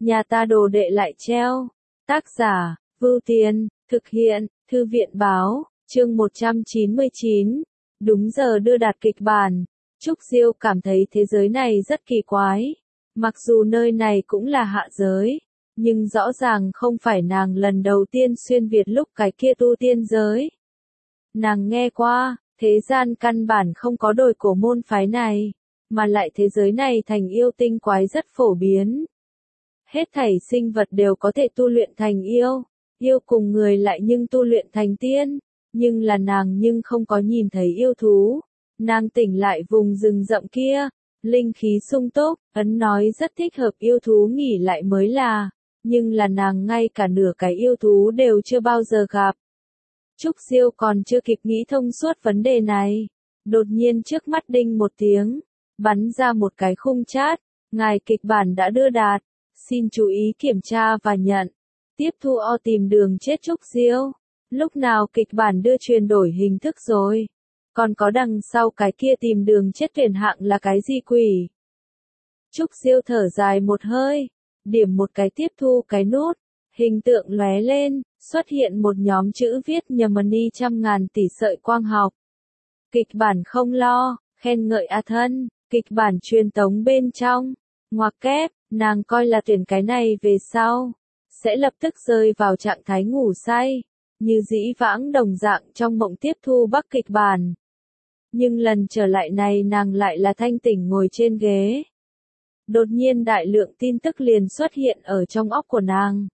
nhà ta đồ đệ lại treo. Tác giả, Vưu Tiền, thực hiện, Thư viện báo, chương 199. Đúng giờ đưa đạt kịch bản. Trúc Diêu cảm thấy thế giới này rất kỳ quái. Mặc dù nơi này cũng là hạ giới, nhưng rõ ràng không phải nàng lần đầu tiên xuyên Việt lúc cái kia tu tiên giới. Nàng nghe qua, thế gian căn bản không có đồi cổ môn phái này, mà lại thế giới này thành yêu tinh quái rất phổ biến. Hết thảy sinh vật đều có thể tu luyện thành yêu, yêu cùng người lại nhưng tu luyện thành tiên, nhưng là nàng nhưng không có nhìn thấy yêu thú. Nàng tỉnh lại vùng rừng rậm kia, linh khí sung túc, ấn nói rất thích hợp yêu thú nghỉ lại mới là, nhưng là nàng ngay cả nửa cái yêu thú đều chưa bao giờ gặp. Trúc Diêu còn chưa kịp nghĩ thông suốt vấn đề này, đột nhiên trước mắt đinh một tiếng, bắn ra một cái khung chat, ngài kịch bản đã đưa đạt, xin chú ý kiểm tra và nhận. Tiếp thu tìm đường chết Trúc Diêu, lúc nào kịch bản đưa truyền đổi hình thức rồi? Còn có đằng sau cái kia tìm đường chết tuyển hạng là cái gì quỷ? Trúc Diêu thở dài một hơi, điểm một cái tiếp thu cái nút, hình tượng lóe lên, xuất hiện một nhóm chữ viết nhầm ni trăm ngàn tỷ sợi quang học. Kịch bản không lo, khen ngợi a thân, kịch bản truyền tống bên trong, ngoặc kép, nàng coi là tuyển cái này về sau, sẽ lập tức rơi vào trạng thái ngủ say, như dĩ vãng đồng dạng trong mộng tiếp thu bắc kịch bản. Nhưng lần trở lại này nàng lại là thanh tỉnh ngồi trên ghế. Đột nhiên đại lượng tin tức liền xuất hiện ở trong óc của nàng.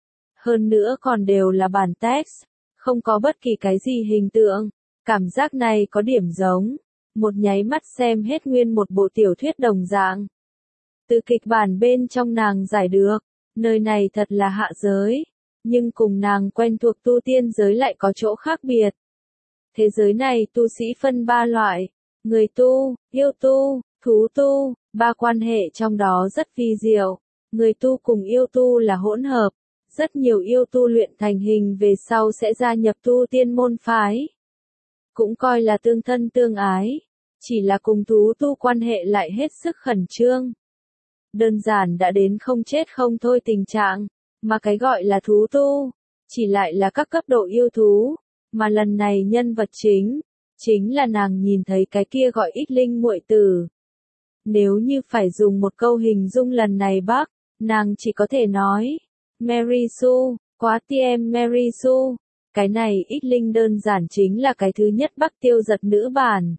Hơn nữa còn đều là bản text, không có bất kỳ cái gì hình tượng. Cảm giác này có điểm giống, một nháy mắt xem hết nguyên một bộ tiểu thuyết đồng dạng. Từ kịch bản bên trong nàng giải được, nơi này thật là hạ giới, nhưng cùng nàng quen thuộc tu tiên giới lại có chỗ khác biệt. Thế giới này tu sĩ phân ba loại, người tu, yêu tu, thú tu, ba quan hệ trong đó rất vi diệu. Người tu cùng yêu tu là hỗn hợp, rất nhiều yêu tu luyện thành hình về sau sẽ gia nhập tu tiên môn phái. Cũng coi là tương thân tương ái, chỉ là cùng thú tu quan hệ lại hết sức khẩn trương. Đơn giản đã đến không chết không thôi tình trạng, mà cái gọi là thú tu, chỉ lại là các cấp độ yêu thú, mà lần này nhân vật chính là nàng nhìn thấy cái kia gọi Ích Linh muội tử. Nếu như phải dùng một câu hình dung lần này bác, nàng chỉ có thể nói, Mary Sue, quá tiem Mary Sue. Cái này Ích Linh đơn giản chính là cái thứ nhất Bắc Tiêu Giật nữ bản.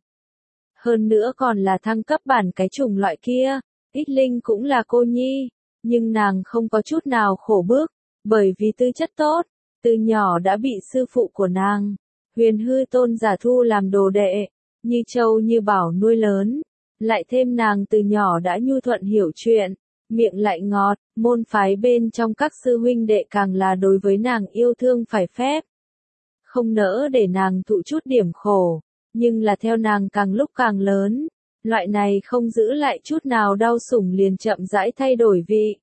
Hơn nữa còn là thăng cấp bản cái chủng loại kia. Ích Linh cũng là cô nhi, nhưng nàng không có chút nào khổ bức, bởi vì tư chất tốt, từ nhỏ đã bị sư phụ của nàng, Huyền Hư Tôn giả thu làm đồ đệ, như châu như bảo nuôi lớn, lại thêm nàng từ nhỏ đã nhu thuận hiểu chuyện, miệng lại ngọt, môn phái bên trong các sư huynh đệ càng là đối với nàng yêu thương phải phép. Không nỡ để nàng thụ chút điểm khổ, nhưng là theo nàng càng lúc càng lớn, loại này không giữ lại chút nào đau sủng liền chậm rãi thay đổi vị.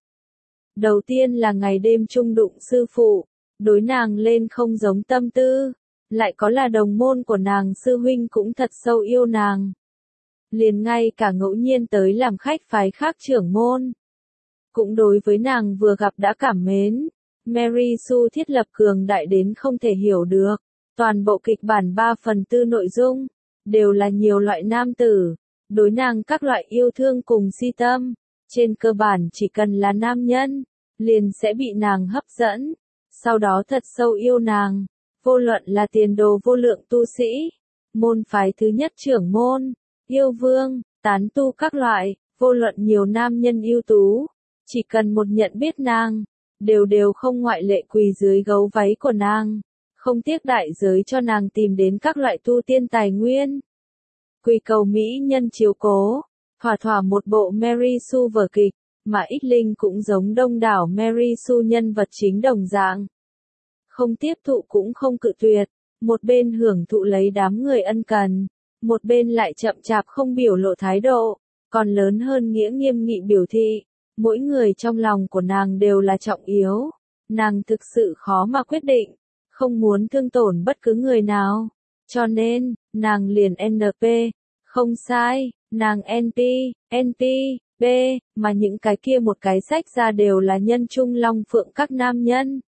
Đầu tiên là ngày đêm chung đụng sư phụ, đối nàng lên không giống tâm tư, lại có là đồng môn của nàng sư huynh cũng thật sâu yêu nàng. Liền ngay cả ngẫu nhiên tới làm khách phái khác trưởng môn, cũng đối với nàng vừa gặp đã cảm mến. Mary Sue thiết lập cường đại đến không thể hiểu được, toàn bộ kịch bản 3/4 nội dung, đều là nhiều loại nam tử, đối nàng các loại yêu thương cùng si tâm, trên cơ bản chỉ cần là nam nhân, liền sẽ bị nàng hấp dẫn, sau đó thật sâu yêu nàng, vô luận là tiền đồ vô lượng tu sĩ, môn phái thứ nhất trưởng môn, yêu vương, tán tu các loại, vô luận nhiều nam nhân ưu tú, chỉ cần một nhận biết nàng, đều không ngoại lệ quỳ dưới gấu váy của nàng, không tiếc đại giới cho nàng tìm đến các loại tu tiên tài nguyên. Quỳ cầu mỹ nhân chiếu cố, thỏa một bộ Mary Sue vở kịch, mà Ích Linh cũng giống đông đảo Mary Sue nhân vật chính đồng dạng. Không tiếp thụ cũng không cự tuyệt, một bên hưởng thụ lấy đám người ân cần, một bên lại chậm chạp không biểu lộ thái độ, còn lớn hơn nghĩa nghiêm nghị biểu thị, mỗi người trong lòng của nàng đều là trọng yếu, nàng thực sự khó mà quyết định, không muốn thương tổn bất cứ người nào, cho nên, nàng liền NP, không sai, nàng NP, B. Mà những cái kia một cái sách ra đều là nhân trung long phượng các nam nhân.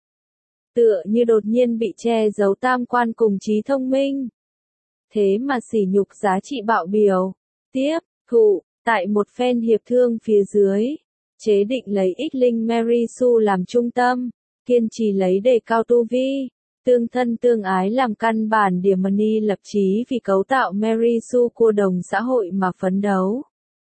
Tựa như đột nhiên bị che giấu tam quan cùng trí thông minh. Thế mà sỉ nhục giá trị bạo biểu. Tiếp, thụ, tại một phen hiệp thương phía dưới, chế định lấy Ích Linh Mary Sue làm trung tâm, kiên trì lấy đề cao tu vi, tương thân tương ái làm căn bản điểm money lập chí vì cấu tạo Mary Sue của đồng xã hội mà phấn đấu.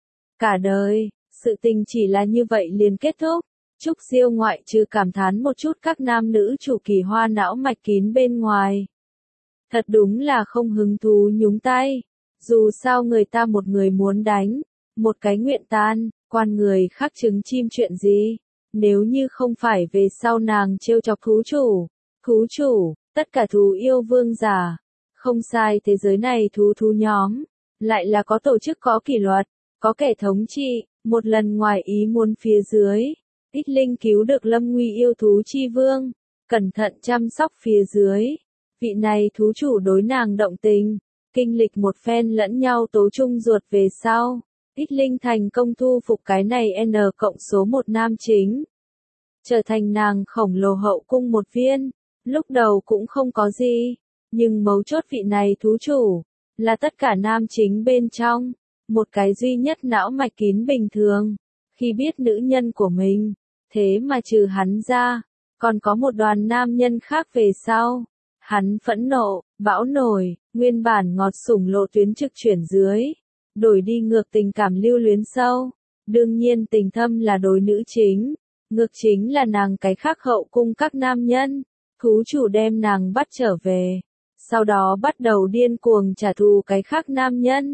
Cả đời, sự tình chỉ là như vậy liền kết thúc. Trúc Diêu ngoại trừ cảm thán một chút các nam nữ chủ kỳ hoa não mạch kín bên ngoài. Thật đúng là không hứng thú nhúng tay. Dù sao người ta một người muốn đánh, một cái nguyện tan, quan người khác chứng chim chuyện gì. Nếu như không phải về sau nàng trêu chọc thú chủ, tất cả thú yêu vương giả. Không sai, thế giới này thú nhóm, lại là có tổ chức, có kỷ luật, có kẻ thống trị. Một lần ngoài ý muốn phía dưới, Ích Linh cứu được lâm nguy yêu thú chi vương, cẩn thận chăm sóc phía dưới. Vị này thú chủ đối nàng động tình, kinh lịch một phen lẫn nhau tố chung ruột về sau. Ích Linh thành công thu phục cái này N cộng số một nam chính. Trở thành nàng khổng lồ hậu cung một viên. Lúc đầu cũng không có gì, nhưng mấu chốt vị này thú chủ, là tất cả nam chính bên trong, một cái duy nhất não mạch kín bình thường. Khi biết nữ nhân của mình, thế mà trừ hắn ra, còn có một đoàn nam nhân khác về sau. Hắn phẫn nộ, bão nổi, nguyên bản ngọt sủng lộ tuyến trực chuyển dưới. Đổi đi ngược tình cảm lưu luyến sâu. Đương nhiên tình thâm là đối nữ chính. Ngược chính là nàng cái khác hậu cung các nam nhân. Thú chủ đem nàng bắt trở về. Sau đó bắt đầu điên cuồng trả thù cái khác nam nhân.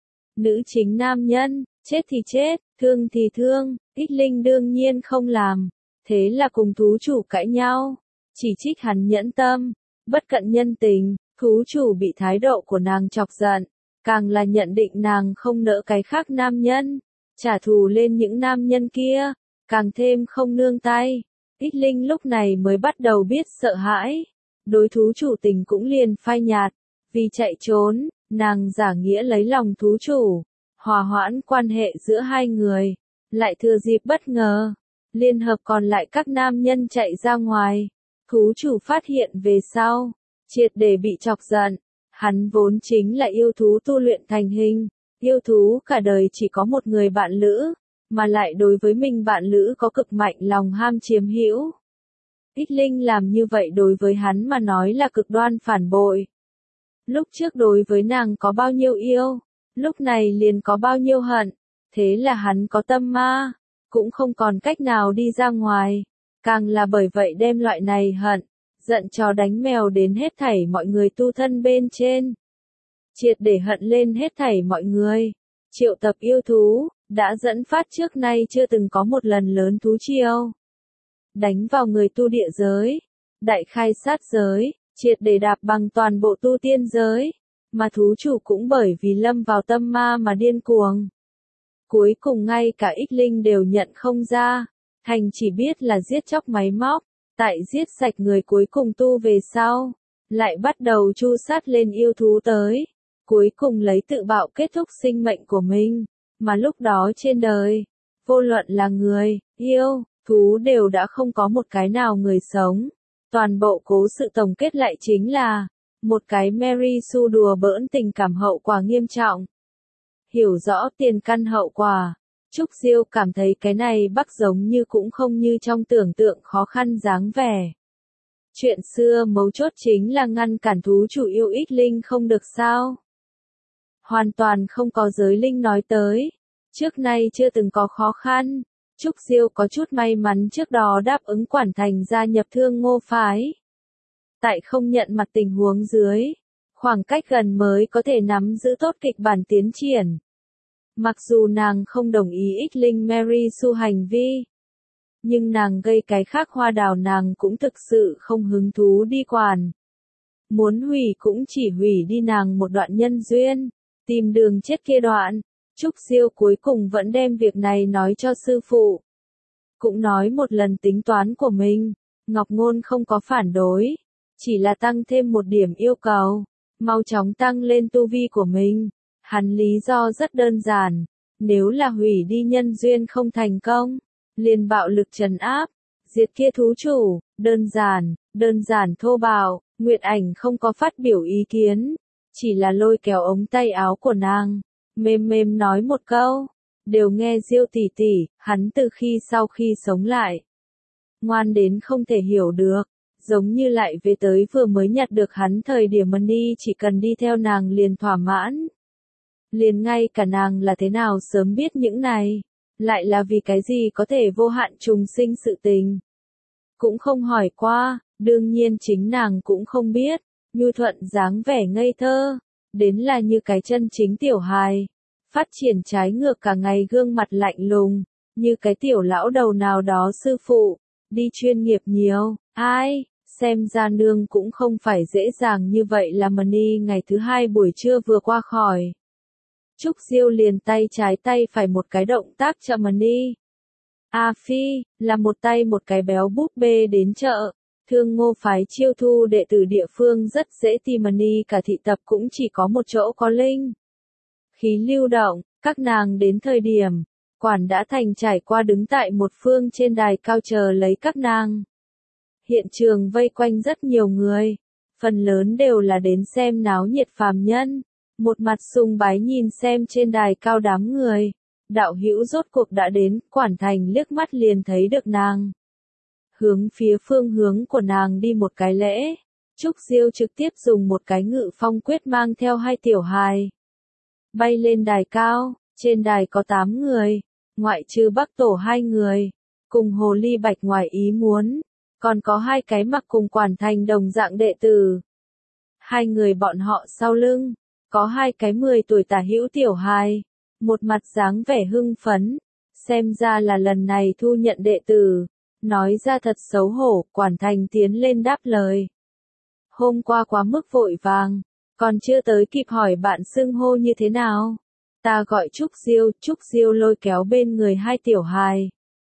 Nữ chính nam nhân, chết thì chết, thương thì thương. Ích Linh đương nhiên không làm. Thế là cùng thú chủ cãi nhau. Chỉ trích hắn nhẫn tâm, bất cận nhân tình. Thú chủ bị thái độ của nàng chọc giận. Càng là nhận định nàng không nỡ cái khác nam nhân. Trả thù lên những nam nhân kia. Càng thêm không nương tay. Ích Linh lúc này mới bắt đầu biết sợ hãi. Đối thú chủ tình cũng liền phai nhạt. Vì chạy trốn, nàng giả nghĩa lấy lòng thú chủ. Hòa hoãn quan hệ giữa hai người. Lại thừa dịp bất ngờ. Liên hợp còn lại các nam nhân chạy ra ngoài. Thú chủ phát hiện về sau. Triệt để bị chọc giận. Hắn vốn chính là yêu thú tu luyện thành hình. Yêu thú cả đời chỉ có một người bạn lữ. Mà lại đối với mình bạn lữ có cực mạnh lòng ham chiếm hữu. Ích Linh làm như vậy đối với hắn mà nói là cực đoan phản bội. Lúc trước đối với nàng có bao nhiêu yêu, lúc này liền có bao nhiêu hận. Thế là hắn có tâm ma, cũng không còn cách nào đi ra ngoài. Càng là bởi vậy đem loại này hận, giận chó đánh mèo đến hết thảy mọi người tu thân bên trên. Triệt để hận lên hết thảy mọi người. Triệu tập yêu thú, đã dẫn phát trước nay chưa từng có một lần lớn thú triều. Đánh vào người tu địa giới, đại khai sát giới, triệt để đạp bằng toàn bộ tu tiên giới. Mà thú chủ cũng bởi vì lâm vào tâm ma mà điên cuồng. Cuối cùng ngay cả Ích Linh đều nhận không ra. Thành chỉ biết là giết chóc máy móc. Tại giết sạch người cuối cùng tu về sau. Lại bắt đầu tru sát lên yêu thú tới. Cuối cùng lấy tự bạo kết thúc sinh mệnh của mình. Mà lúc đó trên đời, vô luận là người, yêu, thú đều đã không có một cái nào người sống. Toàn bộ cố sự tổng kết lại chính là một cái Mary Sue đùa bỡn tình cảm hậu quả nghiêm trọng. Hiểu rõ tiền căn hậu quả, Trúc Diêu cảm thấy cái này Bắc giống như cũng không như trong tưởng tượng khó khăn dáng vẻ. Chuyện xưa mấu chốt chính là ngăn cản thú chủ yêu Ích Linh không được sao. Hoàn toàn không có giới linh nói tới. Trước nay chưa từng có khó khăn. Trúc Diêu có chút may mắn trước đó đáp ứng Quản Thành gia nhập Thương Ngô phái. Tại không nhận mặt tình huống dưới, khoảng cách gần mới có thể nắm giữ tốt kịch bản tiến triển. Mặc dù nàng không đồng ý Ích Linh Mary Sue hành vi, nhưng nàng gây cái khác hoa đào nàng cũng thực sự không hứng thú đi quản. Muốn hủy cũng chỉ hủy đi nàng một đoạn nhân duyên, tìm đường chết kia đoạn. Trúc Diêu cuối cùng vẫn đem việc này nói cho sư phụ. Cũng nói một lần tính toán của mình, Ngọc Ngôn không có phản đối, chỉ là tăng thêm một điểm yêu cầu, mau chóng tăng lên tu vi của mình. Hắn lý do rất đơn giản, Nếu là hủy đi nhân duyên không thành công, liền bạo lực trấn áp, diệt kia thú chủ, đơn giản thô bạo, Nguyệt Ảnh không có phát biểu ý kiến, chỉ là lôi kéo ống tay áo của nàng, mềm mềm nói một câu, đều nghe Diêu tỷ tỷ, hắn từ sau khi sống lại, ngoan đến không thể hiểu được, giống như lại về tới vừa mới nhặt được hắn thời điểm Money chỉ cần đi theo nàng liền thỏa mãn. Liền ngay cả nàng là thế nào sớm biết những này, lại là vì cái gì có thể vô hạn trùng sinh sự tình. Cũng không hỏi qua, đương nhiên chính nàng cũng không biết, Nhu Thuận dáng vẻ ngây thơ, đến là như cái chân chính tiểu hài, phát triển trái ngược cả ngày gương mặt lạnh lùng, như cái tiểu lão đầu nào đó sư phụ, đi chuyên nghiệp nhiều, ai, xem ra nương cũng không phải dễ dàng như vậy là Money ngày thứ hai buổi trưa vừa qua khỏi. Trúc Diêu liền tay trái tay phải một cái động tác cho Money. A Phi, là một tay một cái béo búp bê đến chợ. Thương Ngô phái chiêu thu đệ tử địa phương rất dễ tìm Money cả thị tập cũng chỉ có một chỗ có linh. Khí lưu động, các nàng đến thời điểm, quản đã thành trải qua đứng tại một phương trên đài cao chờ lấy các nàng. Hiện trường vây quanh rất nhiều người, phần lớn đều là đến xem náo nhiệt phàm nhân. Một mặt sùng bái nhìn xem trên đài cao đám người, đạo hữu rốt cuộc đã đến, Quản Thành liếc mắt liền thấy được nàng. Hướng phía phương hướng của nàng đi một cái lễ, Trúc Diêu trực tiếp dùng một cái ngự phong quyết mang theo hai tiểu hài. Bay lên đài cao, trên đài có 8 người, ngoại trừ Bắc Tổ 2 người, cùng Hồ Ly Bạch ngoài ý muốn, còn có 2 cái mặc cùng Quản Thành đồng dạng đệ tử. 2 người bọn họ sau lưng. Có 2 cái 10 tuổi tả hữu tiểu hài, một mặt dáng vẻ hưng phấn, xem ra là lần này thu nhận đệ tử, nói ra thật xấu hổ, Quản Thành tiến lên đáp lời. Hôm qua quá mức vội vàng, còn chưa tới kịp hỏi bạn xưng hô như thế nào. Ta gọi Trúc Diêu lôi kéo bên người 2 tiểu hài.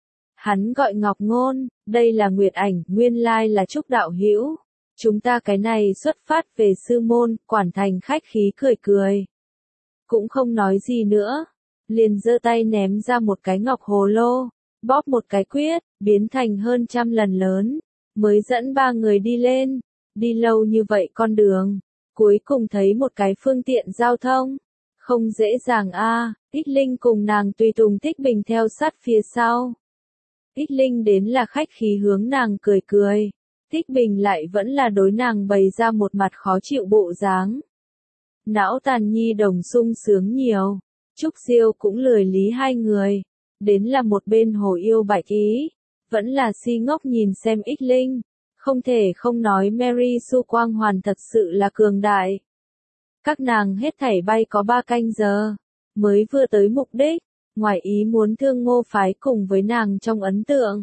Hắn gọi Ngọc Ngôn, đây là Nguyệt Ảnh, nguyên lai là Trúc đạo hữu. Chúng ta cái này xuất phát về sư môn, Quản Thành khách khí cười cười. Cũng không nói gì nữa, liền giơ tay ném ra một cái ngọc hồ lô, bóp một cái quyết, biến thành hơn 100 lần lớn, mới dẫn 3 người đi lên, đi lâu như vậy con đường, cuối cùng thấy một cái phương tiện giao thông, không dễ dàng a. Ích Linh cùng nàng tùy tùng Thích Bình theo sát phía sau. Ích Linh đến là khách khí hướng nàng cười cười. Thích Bình lại vẫn là đối nàng bày ra một mặt khó chịu bộ dáng. Não tàn nhi đồng sung sướng nhiều, Trúc Diêu cũng lười lý 2 người, đến là một bên Hồ Yêu Bạch Ý, vẫn là si ngốc nhìn xem Ích Linh, không thể không nói Mary Sue quang hoàn thật sự là cường đại. Các nàng hết thảy bay có 3 canh giờ, mới vừa tới mục đích, ngoài ý muốn Thương Ngô phái cùng với nàng trong ấn tượng.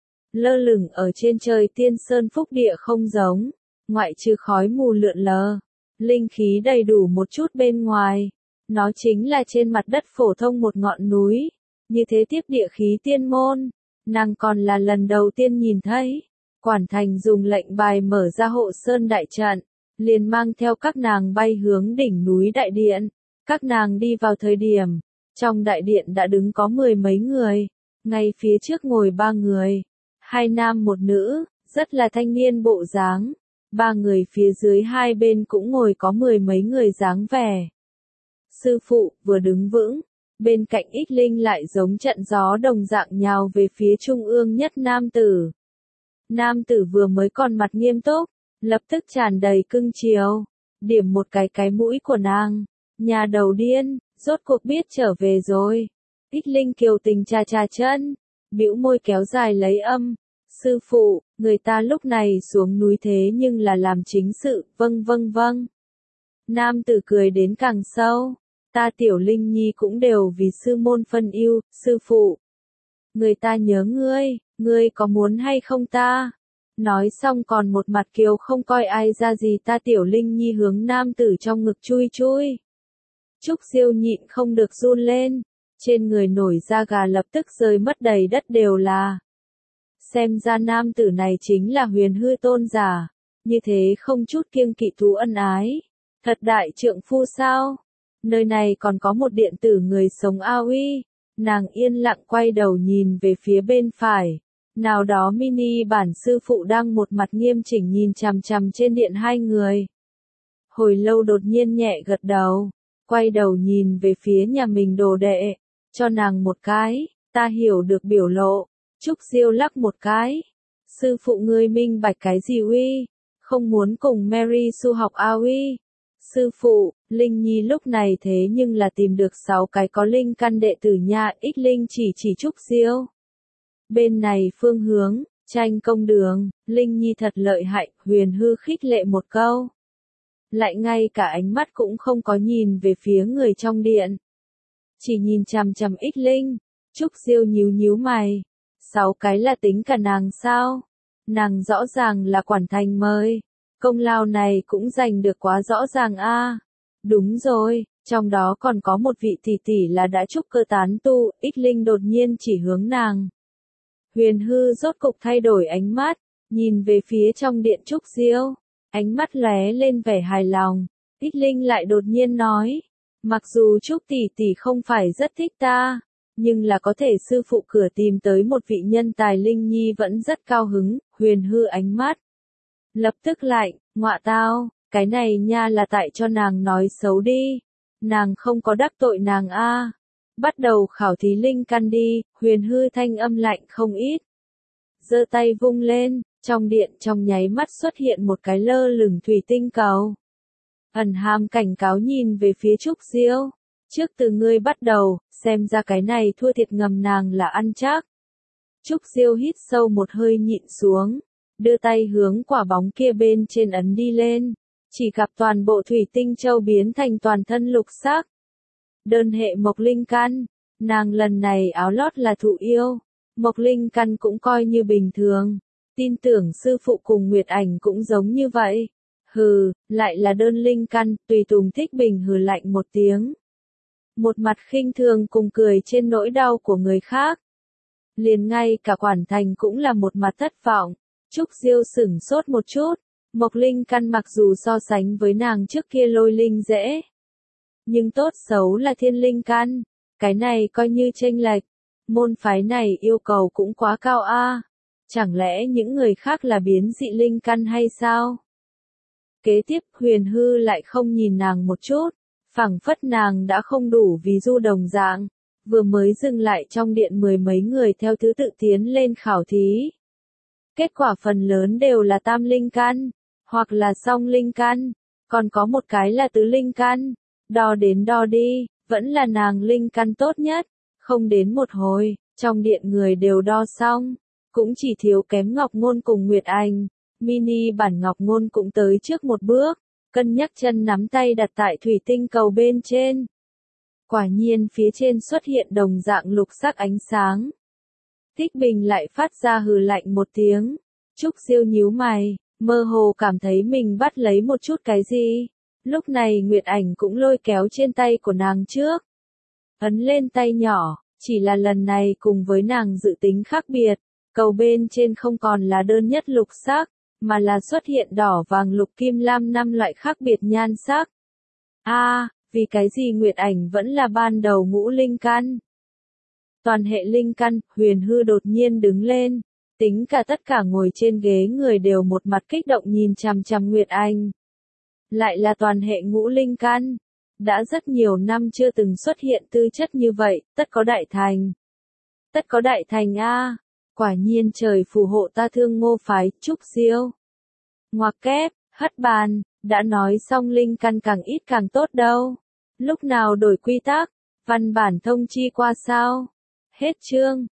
Lơ lửng ở trên trời tiên sơn phúc địa không giống, ngoại trừ khói mù lượn lờ, linh khí đầy đủ một chút bên ngoài, nó chính là trên mặt đất phổ thông một ngọn núi, như thế tiếp địa khí tiên môn, nàng còn là lần đầu tiên nhìn thấy. Quản Thành dùng lệnh bài mở ra hộ sơn đại trận, liền mang theo các nàng bay hướng đỉnh núi đại điện, các nàng đi vào thời điểm, trong đại điện đã đứng có 10 mấy người, ngay phía trước ngồi 3 người. 2 nam 1 nữ, rất là thanh niên bộ dáng. 3 người phía dưới hai bên cũng ngồi có 10 mấy người dáng vẻ. Sư phụ vừa đứng vững, bên cạnh Ích Linh lại giống trận gió đồng dạng nhào về phía trung ương nhất nam tử. Nam tử vừa mới còn mặt nghiêm túc, lập tức tràn đầy cưng chiều, điểm một cái mũi của nàng. Nhà đầu điên, rốt cuộc biết trở về rồi. Ích Linh kiều tình cha chân, bĩu môi kéo dài lấy âm. Sư phụ, người ta lúc này xuống núi thế nhưng là làm chính sự, vâng. Nam tử cười đến càng sâu. Ta Tiểu Linh Nhi cũng đều vì sư môn phân ưu, sư phụ. Người ta nhớ ngươi có muốn hay không ta? Nói xong còn một mặt kiều không coi ai ra gì ta Tiểu Linh Nhi hướng nam tử trong ngực chui. Trúc Diêu nhịn không được run lên, trên người nổi da gà lập tức rơi mất đầy đất đều là. Xem ra nam tử này chính là huyền hư tôn giả, như thế không chút kiêng kỵ thú ân ái, thật đại trượng phu sao? nơi này còn có một điện tử người sống AOE. Nàng yên lặng quay đầu nhìn về phía bên phải. Nào đó mini bản sư phụ đang một mặt nghiêm chỉnh nhìn chằm chằm trên điện hai người. Hồi lâu đột nhiên nhẹ gật đầu, quay đầu nhìn về phía nhà mình đồ đệ, cho nàng một cái, ta hiểu được biểu lộ. Trúc Diêu lắc một cái. Sư phụ ngươi minh bạch cái gì uy? Không muốn cùng Mary Sue học AOE. Sư phụ, Linh Nhi lúc này thế nhưng là tìm được 6 cái có linh căn đệ tử nha. Ích Linh chỉ Trúc Diêu. Bên này phương hướng, tranh công đường, Linh Nhi thật lợi hại, Huyền Hư khích lệ một câu. Lại ngay cả ánh mắt cũng không có nhìn về phía người trong điện. Chỉ nhìn chằm chằm Ích Linh. Trúc Diêu nhíu nhíu mày. 6 cái là tính cả nàng sao? Nàng rõ ràng là quản thành mời. Công lao này cũng giành được quá rõ ràng a. Đúng rồi, trong đó còn có một vị tỷ tỷ là đã trúc cơ tán tu. Ích Linh đột nhiên chỉ hướng nàng. Huyền Hư rốt cục thay đổi ánh mắt, nhìn về phía trong điện Trúc Diêu, ánh mắt lóe lên vẻ hài lòng. Ích Linh lại đột nhiên nói, mặc dù Trúc tỷ tỷ không phải rất thích ta, nhưng là có thể sư phụ cửa tìm tới một vị nhân tài. Linh Nhi vẫn rất cao hứng. Huyền Hư ánh mắt lập tức lạnh, ngọa tao, cái này nha là tại cho nàng nói xấu đi. Nàng không có đắc tội nàng a. Bắt đầu khảo thí linh căn đi. Huyền Hư thanh âm lạnh không ít. Giơ tay vung lên, trong điện trong nháy mắt xuất hiện một cái lơ lửng thủy tinh cầu. Ẩn hàm cảnh cáo nhìn về phía Trúc Diêu. Trước từ ngươi bắt đầu, xem ra cái này thua thiệt ngầm nàng là ăn chắc. Trúc Diêu hít sâu một hơi nhịn xuống, đưa tay hướng quả bóng kia bên trên ấn đi lên, chỉ gặp toàn bộ thủy tinh châu biến thành toàn thân lục sắc. Đơn hệ mộc linh căn, nàng lần này áo lót là thụ yêu, mộc linh căn cũng coi như bình thường, tin tưởng sư phụ cùng Nguyệt Ảnh cũng giống như vậy. Hừ, lại là đơn linh căn. Tùy Tùng Thích Bình hừ lạnh một tiếng. Một mặt khinh thường cùng cười trên nỗi đau của người khác. Liền ngay cả quản thành cũng là một mặt thất vọng. Trúc Diêu sửng sốt một chút. Mộc linh căn mặc dù so sánh với nàng trước kia lôi linh dễ, nhưng tốt xấu là thiên linh căn. Cái này coi như chênh lệch. Môn phái này yêu cầu cũng quá cao a. Chẳng lẽ những người khác là biến dị linh căn hay sao? Kế tiếp Huyền Hư lại không nhìn nàng một chút. Phảng phất nàng đã không đủ vì du đồng dạng. Vừa mới dừng lại trong điện 10 mấy người theo thứ tự tiến lên khảo thí. Kết quả phần lớn đều là tam linh căn, hoặc là song linh căn, còn có một cái là tứ linh căn. Đo đến đo đi, vẫn là nàng linh căn tốt nhất. Không đến một hồi, trong điện người đều đo xong, cũng chỉ thiếu kém Ngọc Ngôn cùng Nguyệt Ảnh. Mini bản Ngọc Ngôn cũng tới trước một bước, cân nhắc chân nắm tay đặt tại thủy tinh cầu bên trên. Quả nhiên phía trên xuất hiện đồng dạng lục sắc ánh sáng. Thích Bình lại phát ra hừ lạnh một tiếng. Trúc Diêu nhíu mày, mơ hồ cảm thấy mình bắt lấy một chút cái gì. Lúc này Nguyệt Ảnh cũng lôi kéo trên tay của nàng trước. Ấn lên tay nhỏ, chỉ là lần này cùng với nàng dự tính khác biệt. Cầu bên trên không còn là đơn nhất lục sắc, mà là xuất hiện đỏ vàng lục kim lam 5 loại khác biệt nhan sắc. Vì cái gì Nguyệt Ảnh vẫn là ban đầu ngũ linh căn? Toàn hệ linh căn. Huyền Hư đột nhiên đứng lên, tính cả tất cả ngồi trên ghế người đều một mặt kích động nhìn chằm chằm Nguyệt Ảnh. Lại là toàn hệ ngũ linh căn. Đã rất nhiều năm chưa từng xuất hiện tư chất như vậy. Tất có đại thành. Tất có đại thành a. Quả nhiên trời phù hộ ta Thương Ngô phái. Trúc Diêu ngoặc kép, hất bàn, đã nói xong linh căn càng ít càng tốt đâu. Lúc nào đổi quy tắc, văn bản thông chi qua sao? Hết chương.